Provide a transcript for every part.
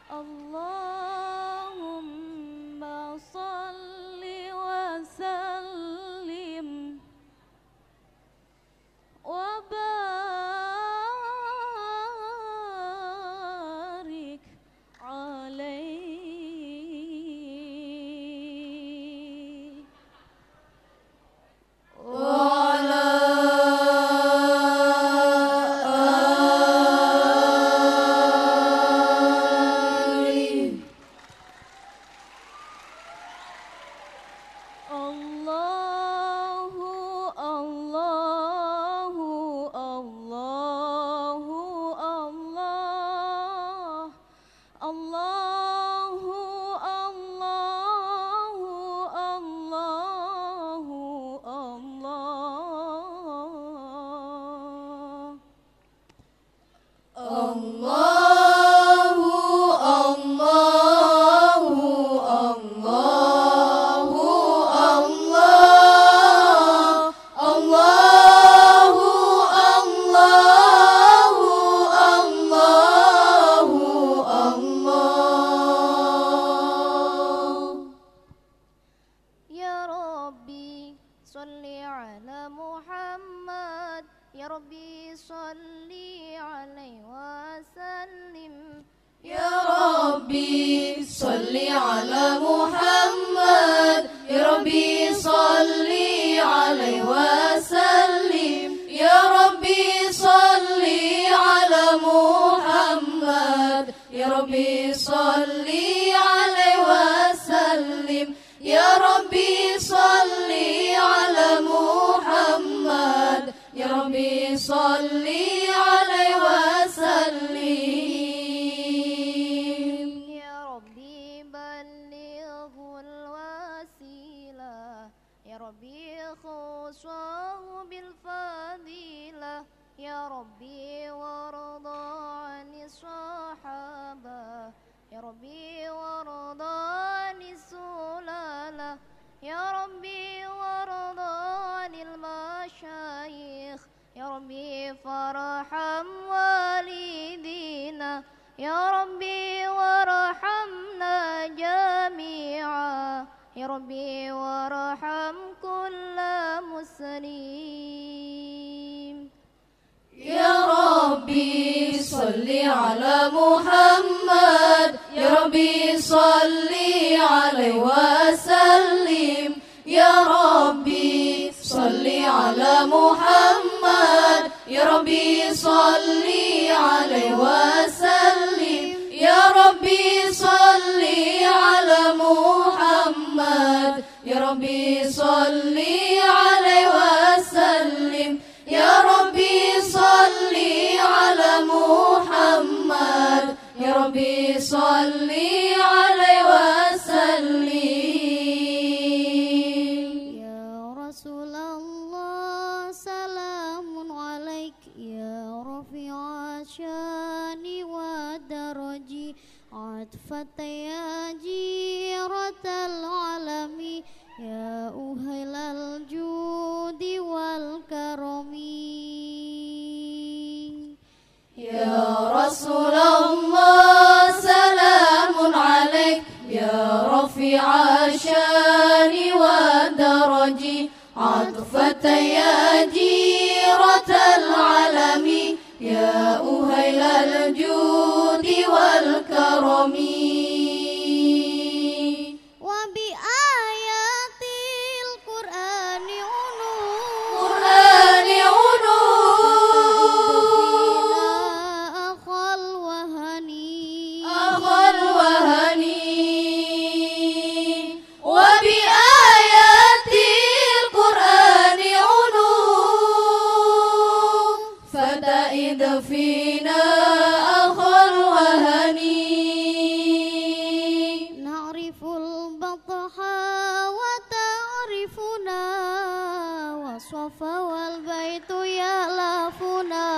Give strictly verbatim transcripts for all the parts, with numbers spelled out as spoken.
Allahumma salli wa sallim wa barik alaihi wa Allahu Allahu Allahu Allah Allahu Allahu Allahu Allah Salli ala Muhammad Ya Rabbi salli alaihi wasallim Ya Rabbi salli ala Muhammad Ya Rabbi salli alaihi wasallim Ya Rabbi salli ala Muhammad Ya Rabbi salli alaihi wasallim Ya Rabbi salli ala Muhammad Ya Rabbi salli alaihi wasallim Ya Rabbi ballighul wasilah Ya Rabbi khuswahu bil fadilah Ya Rabbi warda 'anis sahabah Ya Rabbi warda 'anis sulalah Ya Rabbi warda 'anil masyayikh Ya Rabbi farham walidina Ya Rabbi warhamna jami'a Ya Rabbi warham kulla muslim Ya Rabbi salli ala Muhammad Ya Rabbi salli alaihi wasallim Ya Rabbi salli ala Muhammad Ya Rabbi salli alaihi wasallim Ya Rabbi salli ala Muhammad Ya Rabbi salli alaihi wasallim Ya Rabbi salli ala Muhammad Ya Rabbi salli alaihi wasallim Ya Rasulullah salamun alaik Ya rafi'a syani wa daraji atfata ya jiratal alami Ya uhailal judi wal karami Ya Rasulullah salamun alaik Ya rafi'a syani wa daraji atfata ya jiratal alami Ya uhailal judi wal karami فينا أخا الوهني نعرف البطحة وتعرفنا والصفا والبيت يألفنا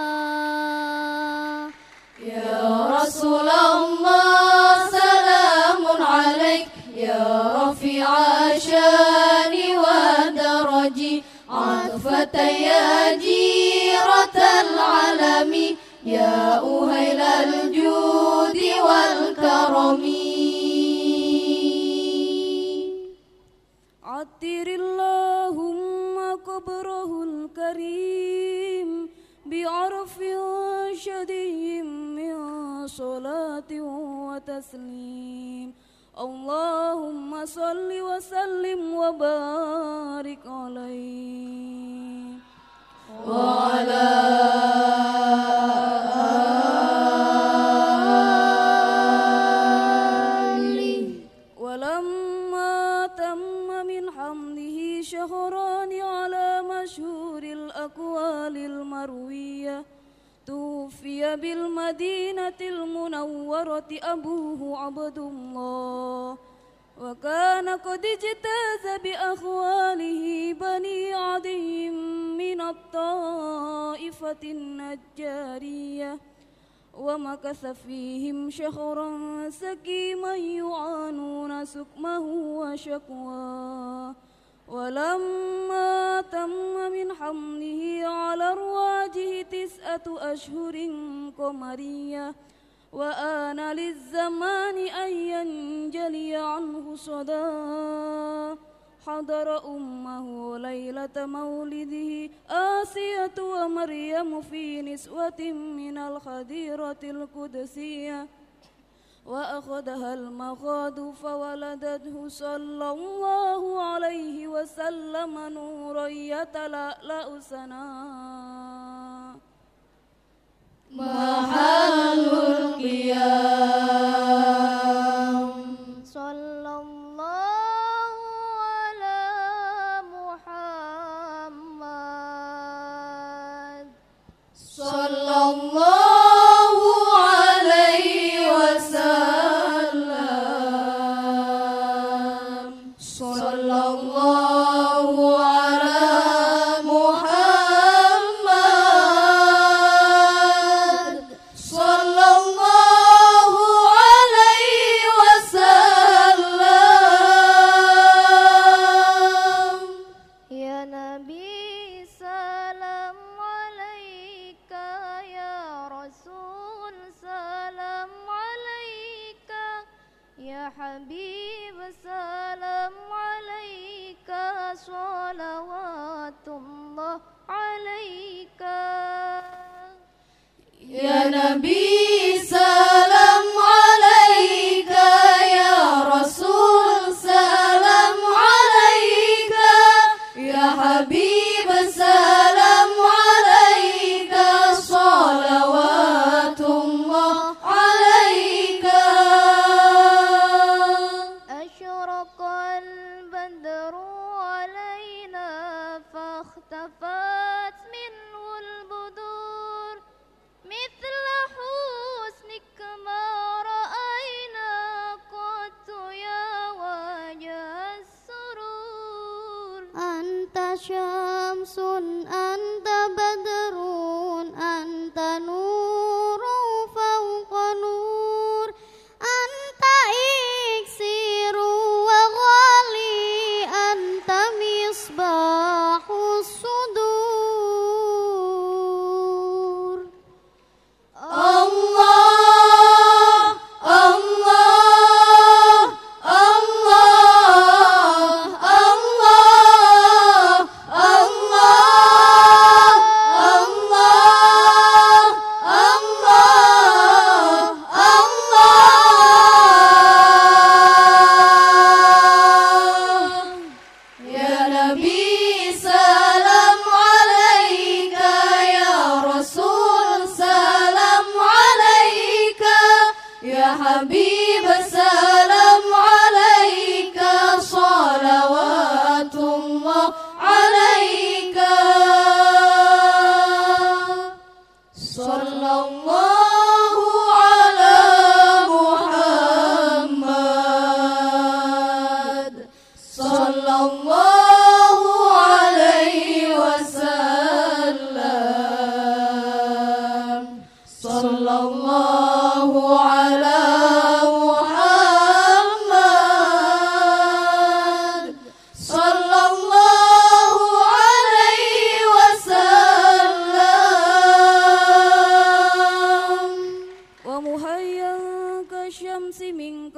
يا رسول الله سلام عليك يا رفيع الشان والدرج عطفة يا جيرة العالم يا أهيل الجود والكرم عطر اللهم قبره الكريم بعرف شديد من صلاة وتسليم اللهم صل وسلم وبارك عليه وعلى آله. ولما تم من حمده شهران على مشهور الأقوال المروية توفي بالمدينة المنورة أبوه عبد الله وكان قد اجتاز بأخواله بني عدي من الطائفة النجارية ومكث فيهم شهرا سكيما يعانون سكمه وشكواه ولما تم من حمله على رواجه تسعة أشهر قمرية وآن للزمان أن ينجلي عنه صداه حضر أمه ليلة مولده آسية ومريم في نسوة من الخديرة القدسية وأخذها المخاض فولدته صلى الله عليه وسلم نورا يتلألأ سناه محل القيام صلى الله على محمد صلى الله عليه وسلم صلى الله على محمد صلى الله عليه وسلم يا نبي سلام عليك يا رسول سلام عليك يا حبيب سلام عليك صلوات الله عليك يا نبي سلام عليك يا رسول سلام عليك يا حبيب سلام عليك صلوات الله عليك أشرق البدر علينا فاختفت منه البدور مثل حسنك ما رأينا قط يا وجه السرور أنت شمس أنت بدر أنت نور فوق نور أنت إكسير وغالي أنت مصباح الصدور الله الله الله الله الله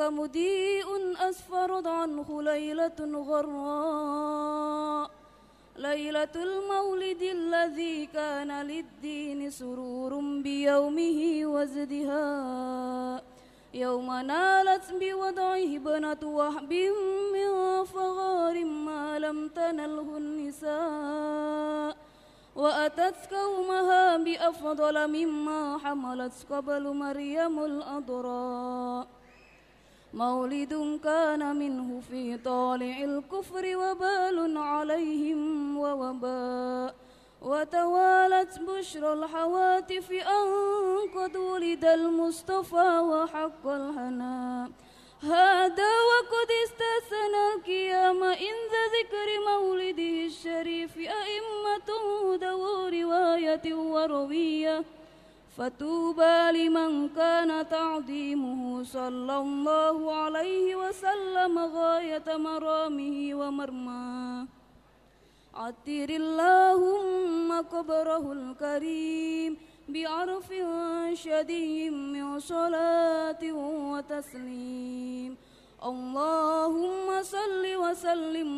مضيء أسفرت عنه ليلة غراء، ليلة المولد الذي كان للدين سرور بيومه وازدهاء، يوم نالت بوضعه بنة وهب من فغار ما لم تنله النساء، وأتت قومها بأفضل مما حملت قبل مريم الأضراء، مولد كان منه في طالع الكفر وبال عليهم ووباء، وتوالت بشرى الحواتف أن قد ولد المصطفى وحق الهناء، هذا وقد استثنى القيام عند ذكر مولده الشريف أئمة ذو رواية وروية، فتوبى لمن كان تعظيمه صلى الله عليه وسلم غاية مرامه ومرماه. عطر اللهم قبره الكريم بعرف شديد من صلاة وتسليم، اللهم صل وسلم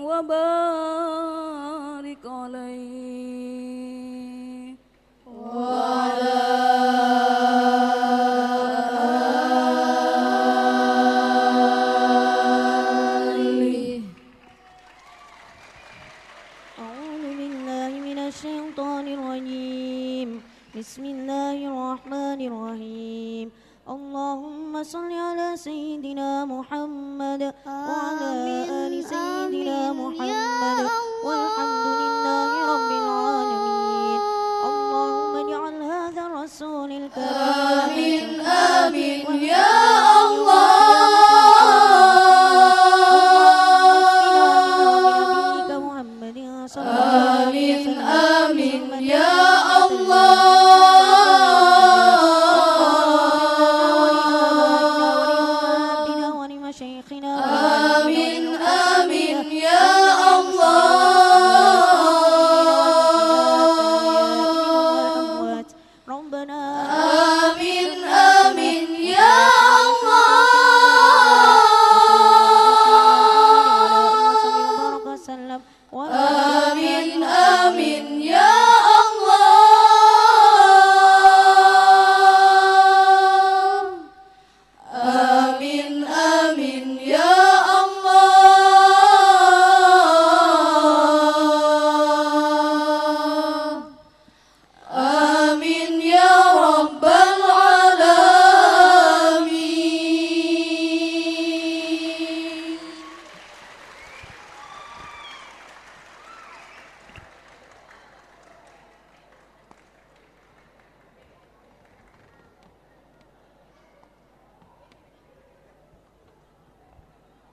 وبارك عليه وعلى آله. أعوذ بالله من الشيطان الرجيم، بسم الله الرحمن الرحيم. اللهم صل على سيدنا محمد وعلى آل سيدنا محمد والحمد لله رب العالمين. اللهم اجعل هذا الرسول الكريم آمين آمين يا الله. آمين آمين يا